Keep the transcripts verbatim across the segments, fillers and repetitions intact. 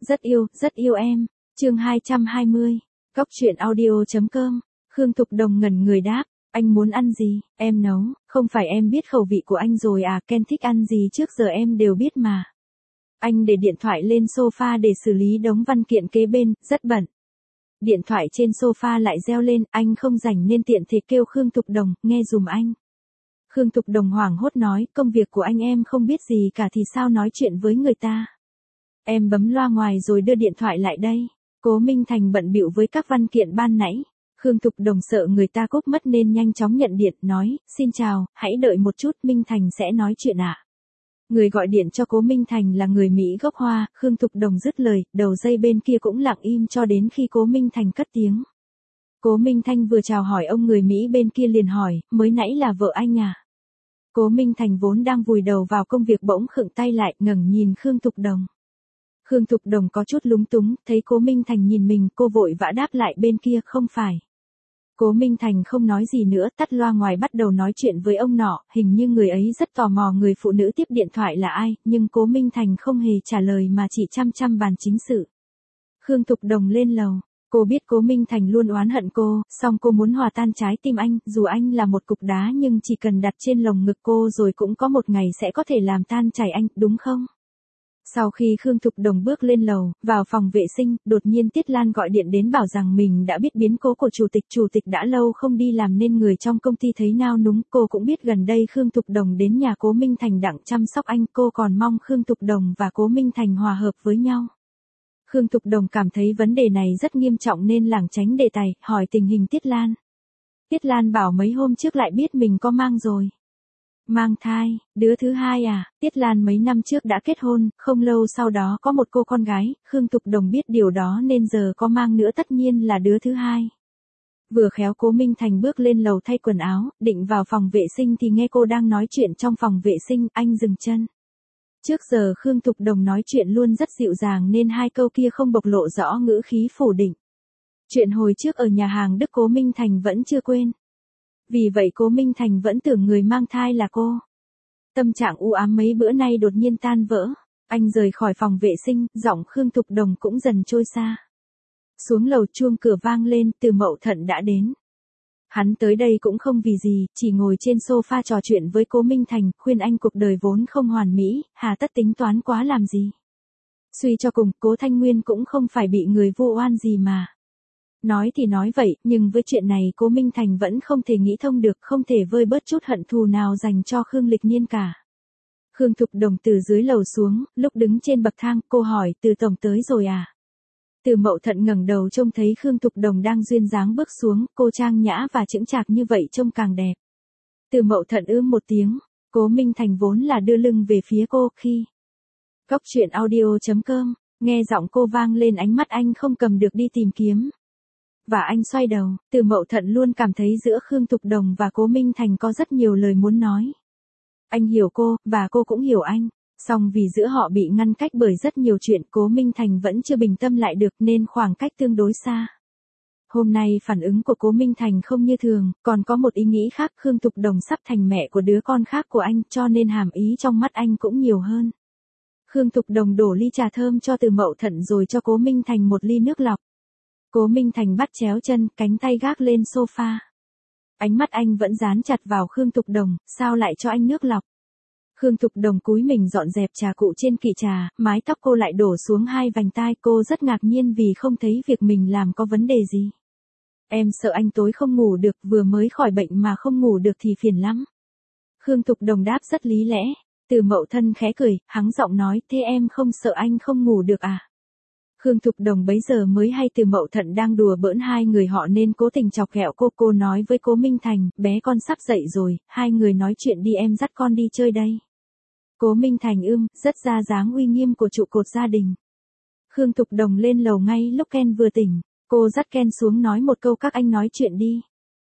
Rất yêu, rất yêu em. Chương hai trăm hai mươi. Góc truyện audio chấm com. Khương Thục Đồng ngẩn người đáp, anh muốn ăn gì, em nấu, không phải em biết khẩu vị của anh rồi à, Ken thích ăn gì trước giờ em đều biết mà. Anh để điện thoại lên sofa để xử lý đống văn kiện kế bên, rất bận. Điện thoại trên sofa lại reo lên, anh không rảnh nên tiện thể kêu Khương Thục Đồng, nghe dùm anh. Khương Thục Đồng hoảng hốt nói, công việc của anh em không biết gì cả thì sao nói chuyện với người ta. Em bấm loa ngoài rồi đưa điện thoại lại đây. Cố Minh Thành bận bịu với các văn kiện ban nãy. Khương Thục Đồng sợ người ta cúp mất nên nhanh chóng nhận điện, nói, xin chào, hãy đợi một chút, Minh Thành sẽ nói chuyện ạ. À? Người gọi điện cho Cố Minh Thành là người Mỹ gốc Hoa, Khương Thục Đồng dứt lời, đầu dây bên kia cũng lặng im cho đến khi Cố Minh Thành cất tiếng. Cố Minh Thành vừa chào hỏi ông người Mỹ bên kia liền hỏi, mới nãy là vợ anh à? Cố Minh Thành vốn đang vùi đầu vào công việc bỗng khựng tay lại, ngẩng nhìn Khương Thục Đồng. Khương Thục Đồng có chút lúng túng, thấy Cố Minh Thành nhìn mình, cô vội vã đáp lại bên kia, không phải. Cố Minh Thành không nói gì nữa, tắt loa ngoài bắt đầu nói chuyện với ông nọ, hình như người ấy rất tò mò người phụ nữ tiếp điện thoại là ai, nhưng Cố Minh Thành không hề trả lời mà chỉ chăm chăm bàn chính sự. Khương Thục Đồng lên lầu, cô biết Cố Minh Thành luôn oán hận cô, song cô muốn hòa tan trái tim anh, dù anh là một cục đá nhưng chỉ cần đặt trên lồng ngực cô rồi cũng có một ngày sẽ có thể làm tan chảy anh, đúng không? Sau khi Khương Thục Đồng bước lên lầu, vào phòng vệ sinh, đột nhiên Tiết Lan gọi điện đến bảo rằng mình đã biết biến cố của chủ tịch. Chủ tịch đã lâu không đi làm nên người trong công ty thấy nao núng. Cô cũng biết gần đây Khương Thục Đồng đến nhà Cố Minh Thành đặng chăm sóc anh. Cô còn mong Khương Thục Đồng và Cố Minh Thành hòa hợp với nhau. Khương Thục Đồng cảm thấy vấn đề này rất nghiêm trọng nên lảng tránh đề tài, hỏi tình hình Tiết Lan. Tiết Lan bảo mấy hôm trước lại biết mình có mang rồi. Mang thai, đứa thứ hai à, Tiết Lan mấy năm trước đã kết hôn, không lâu sau đó có một cô con gái, Khương Thục Đồng biết điều đó nên giờ có mang nữa tất nhiên là đứa thứ hai. Vừa khéo Cố Minh Thành bước lên lầu thay quần áo, định vào phòng vệ sinh thì nghe cô đang nói chuyện trong phòng vệ sinh, anh dừng chân. Trước giờ Khương Thục Đồng nói chuyện luôn rất dịu dàng nên hai câu kia không bộc lộ rõ ngữ khí phủ định. Chuyện hồi trước ở nhà hàng Đức Cố Minh Thành vẫn chưa quên. Vì vậy Cố Minh Thành vẫn tưởng người mang thai là cô. Tâm trạng u ám mấy bữa nay đột nhiên tan vỡ. Anh rời khỏi phòng vệ sinh, giọng Khương Thục Đồng cũng dần trôi xa. Xuống lầu chuông cửa vang lên, Từ Mậu Thận đã đến. Hắn tới đây cũng không vì gì, chỉ ngồi trên sofa trò chuyện với Cố Minh Thành, khuyên anh cuộc đời vốn không hoàn mỹ, hà tất tính toán quá làm gì. Suy cho cùng, Cố Thanh Nguyên cũng không phải bị người vu oan gì mà. Nói thì nói vậy, nhưng với chuyện này Cố Minh Thành vẫn không thể nghĩ thông được, không thể vơi bớt chút hận thù nào dành cho Khương Lịch Nhiên cả. Khương Thục Đồng từ dưới lầu xuống, lúc đứng trên bậc thang, cô hỏi, Từ tổng tới rồi à? Từ Mậu Thận ngẩng đầu trông thấy Khương Thục Đồng đang duyên dáng bước xuống, cô trang nhã và chững chạc như vậy trông càng đẹp. Từ Mậu Thận ưm một tiếng, Cố Minh Thành vốn là đưa lưng về phía cô khi. Góc truyện audio chấm com, nghe giọng cô vang lên ánh mắt anh không cầm được đi tìm kiếm. Và anh xoay đầu, Từ Mậu Thận luôn cảm thấy giữa Khương Thục Đồng và Cố Minh Thành có rất nhiều lời muốn nói. Anh hiểu cô, và cô cũng hiểu anh. Song vì giữa họ bị ngăn cách bởi rất nhiều chuyện, Cố Minh Thành vẫn chưa bình tâm lại được nên khoảng cách tương đối xa. Hôm nay phản ứng của Cố Minh Thành không như thường, còn có một ý nghĩ khác, Khương Thục Đồng sắp thành mẹ của đứa con khác của anh, cho nên hàm ý trong mắt anh cũng nhiều hơn. Khương Thục Đồng đổ ly trà thơm cho Từ Mậu Thận rồi cho Cố Minh Thành một ly nước lọc. Cố Minh Thành bắt chéo chân, cánh tay gác lên sofa. Ánh mắt anh vẫn dán chặt vào Khương Thục Đồng, sao lại cho anh nước lọc? Khương Thục Đồng cúi mình dọn dẹp trà cụ trên kỷ trà, mái tóc cô lại đổ xuống hai vành tai, cô rất ngạc nhiên vì không thấy việc mình làm có vấn đề gì. Em sợ anh tối không ngủ được, vừa mới khỏi bệnh mà không ngủ được thì phiền lắm. Khương Thục Đồng đáp rất lý lẽ. Từ Mậu Thân khẽ cười, hắng giọng nói, thế em không sợ anh không ngủ được à? Khương Thục Đồng bấy giờ mới hay Từ Mậu Thận đang đùa bỡn hai người họ nên cố tình chọc ghẹo cô. Cô nói với Cố Minh Thành, bé con sắp dậy rồi, hai người nói chuyện đi, em dắt con đi chơi đây. Cố Minh Thành ưm, rất ra dáng uy nghiêm của trụ cột gia đình. Khương Thục Đồng lên lầu ngay lúc Ken vừa tỉnh, cô dắt Ken xuống nói một câu, các anh nói chuyện đi.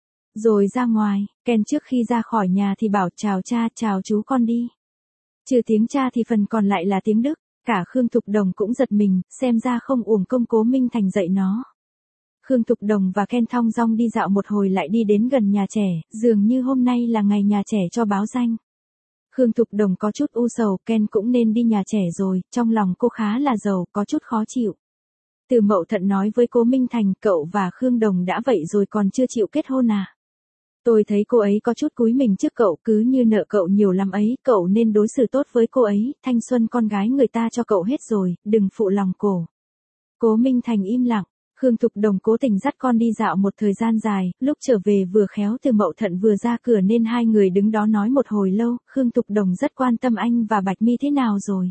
Rồi ra ngoài, Ken trước khi ra khỏi nhà thì bảo chào cha, chào chú con đi. Trừ tiếng cha thì phần còn lại là tiếng Đức. Cả Khương Thục Đồng cũng giật mình, xem ra không uổng công Cố Minh Thành dạy nó. Khương Thục Đồng và Ken thong dong đi dạo một hồi lại đi đến gần nhà trẻ, dường như hôm nay là ngày nhà trẻ cho báo danh. Khương Thục Đồng có chút u sầu, Ken cũng nên đi nhà trẻ rồi, trong lòng cô khá là giàu, có chút khó chịu. Từ Mậu Thận nói với Cố Minh Thành, cậu và Khương Đồng đã vậy rồi còn chưa chịu kết hôn à? Tôi thấy cô ấy có chút cúi mình trước cậu, cứ như nợ cậu nhiều lắm ấy, cậu nên đối xử tốt với cô ấy, thanh xuân con gái người ta cho cậu hết rồi, đừng phụ lòng cổ. Cố Minh Thành im lặng. Khương Thục Đồng cố tình dắt con đi dạo một thời gian dài, lúc trở về vừa khéo Từ Mậu Thận vừa ra cửa nên hai người đứng đó nói một hồi lâu, Khương Thục Đồng rất quan tâm anh và Bạch Mi thế nào rồi.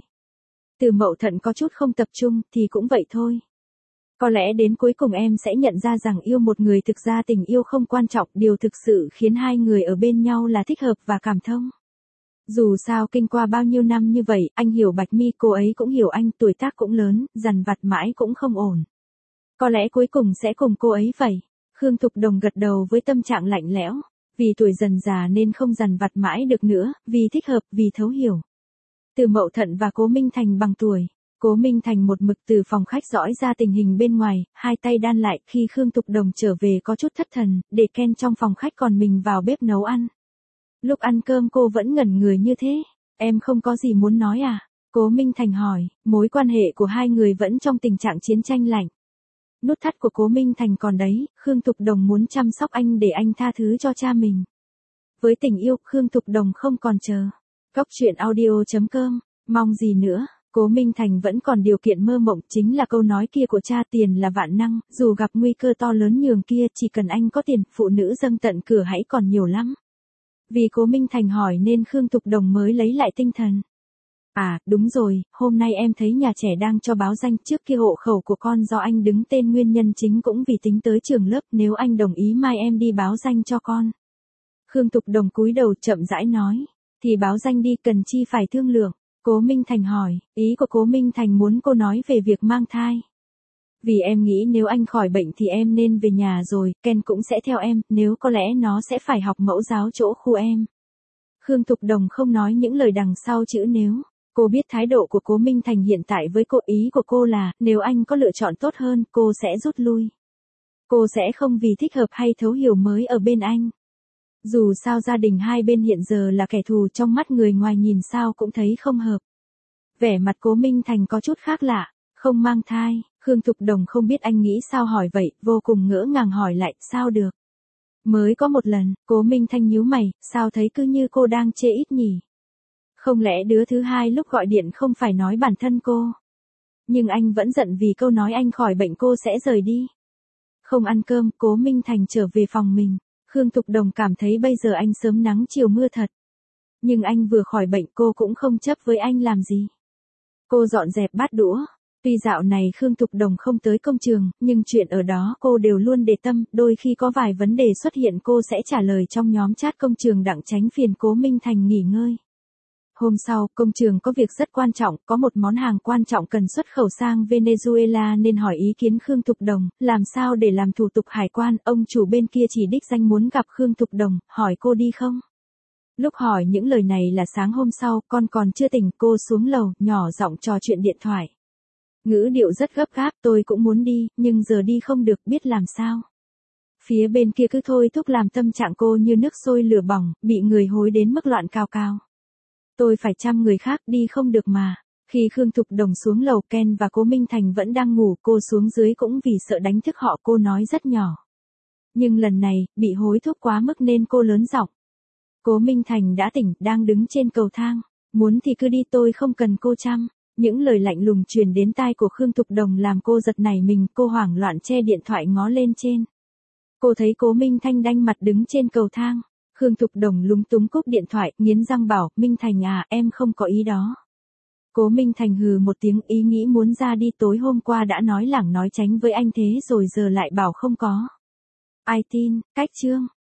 Từ Mậu Thận có chút không tập trung, thì cũng vậy thôi. Có lẽ đến cuối cùng em sẽ nhận ra rằng yêu một người thực ra tình yêu không quan trọng, điều thực sự khiến hai người ở bên nhau là thích hợp và cảm thông. Dù sao kinh qua bao nhiêu năm như vậy, anh hiểu Bạch Mi, cô ấy cũng hiểu anh, tuổi tác cũng lớn, dằn vặt mãi cũng không ổn. Có lẽ cuối cùng sẽ cùng cô ấy vậy. Khương Thục Đồng gật đầu với tâm trạng lạnh lẽo. Vì tuổi dần già nên không dằn vặt mãi được nữa, vì thích hợp, vì thấu hiểu. Từ Mậu Thận và Cố Minh Thành bằng tuổi. Cố Minh Thành một mực từ phòng khách dõi ra tình hình bên ngoài, hai tay đan lại, khi Khương Thục Đồng trở về có chút thất thần, để Ken trong phòng khách còn mình vào bếp nấu ăn. Lúc ăn cơm cô vẫn ngẩn người như thế. Em không có gì muốn nói à? Cố Minh Thành hỏi, mối quan hệ của hai người vẫn trong tình trạng chiến tranh lạnh. Nút thắt của Cố Minh Thành còn đấy, Khương Thục Đồng muốn chăm sóc anh để anh tha thứ cho cha mình. Với tình yêu, Khương Thục Đồng không còn chờ. Góc truyện audio chấm com, mong gì nữa, Cố Minh Thành vẫn còn điều kiện mơ mộng, chính là câu nói kia của cha, tiền là vạn năng, dù gặp nguy cơ to lớn nhường kia, chỉ cần anh có tiền, phụ nữ dâng tận cửa hãy còn nhiều lắm. Vì Cố Minh Thành hỏi nên Khương Thục Đồng mới lấy lại tinh thần. À, đúng rồi, hôm nay em thấy nhà trẻ đang cho báo danh, trước kia hộ khẩu của con do anh đứng tên, nguyên nhân chính cũng vì tính tới trường lớp, nếu anh đồng ý mai em đi báo danh cho con. Khương Thục Đồng cúi đầu chậm rãi nói, thì báo danh đi, cần chi phải thương lượng. Cố Minh Thành hỏi, ý của Cố Minh Thành muốn cô nói về việc mang thai. Vì em nghĩ nếu anh khỏi bệnh thì em nên về nhà rồi, Ken cũng sẽ theo em, nếu có lẽ nó sẽ phải học mẫu giáo chỗ khu em. Khương Thục Đồng không nói những lời đằng sau chữ nếu. Cô biết thái độ của Cố Minh Thành hiện tại với cô, ý của cô là, nếu anh có lựa chọn tốt hơn, cô sẽ rút lui. Cô sẽ không vì thích hợp hay thấu hiểu mới ở bên anh. Dù sao gia đình hai bên hiện giờ là kẻ thù, trong mắt người ngoài nhìn sao cũng thấy không hợp. Vẻ mặt Cố Minh Thành có chút khác lạ, không mang thai, Khương Thục Đồng không biết anh nghĩ sao hỏi vậy, vô cùng ngỡ ngàng hỏi lại, sao được. Mới có một lần, Cố Minh Thành nhíu mày, sao thấy cứ như cô đang chê ít nhỉ. Không lẽ đứa thứ hai lúc gọi điện không phải nói bản thân cô? Nhưng anh vẫn giận vì câu nói anh khỏi bệnh cô sẽ rời đi. Không ăn cơm, Cố Minh Thành trở về phòng mình. Khương Thục Đồng cảm thấy bây giờ anh sớm nắng chiều mưa thật. Nhưng anh vừa khỏi bệnh cô cũng không chấp với anh làm gì. Cô dọn dẹp bát đũa. Tuy dạo này Khương Thục Đồng không tới công trường, nhưng chuyện ở đó cô đều luôn để tâm, đôi khi có vài vấn đề xuất hiện cô sẽ trả lời trong nhóm chat công trường đặng tránh phiền Cố Minh Thành nghỉ ngơi. Hôm sau, công trường có việc rất quan trọng, có một món hàng quan trọng cần xuất khẩu sang Venezuela nên hỏi ý kiến Khương Thục Đồng, làm sao để làm thủ tục hải quan, ông chủ bên kia chỉ đích danh muốn gặp Khương Thục Đồng, hỏi cô đi không? Lúc hỏi những lời này là sáng hôm sau, con còn chưa tỉnh, cô xuống lầu, nhỏ giọng trò chuyện điện thoại. Ngữ điệu rất gấp gáp, tôi cũng muốn đi, nhưng giờ đi không được, biết làm sao. Phía bên kia cứ thôi thúc làm tâm trạng cô như nước sôi lửa bỏng, bị người hối đến mức loạn cao cao. Tôi phải chăm người khác, đi không được mà. Khi Khương Thục Đồng xuống lầu, Ken và Cố Minh Thành vẫn đang ngủ, cô xuống dưới cũng vì sợ đánh thức họ, cô nói rất nhỏ. Nhưng lần này, bị hối thúc quá mức nên cô lớn giọng. Cố Minh Thành đã tỉnh, đang đứng trên cầu thang. Muốn thì cứ đi, tôi không cần cô chăm. Những lời lạnh lùng truyền đến tai của Khương Thục Đồng làm cô giật nảy mình, cô hoảng loạn che điện thoại ngó lên trên. Cô thấy Cố Minh Thành đanh mặt đứng trên cầu thang. Khương Thục Đồng lúng túng cúp điện thoại, nghiến răng bảo, Minh Thành à, em không có ý đó. Cố Minh Thành hừ một tiếng, ý nghĩ muốn ra đi, tối hôm qua đã nói lảng nói tránh với anh thế rồi giờ lại bảo không có. Ai tin, cách chương.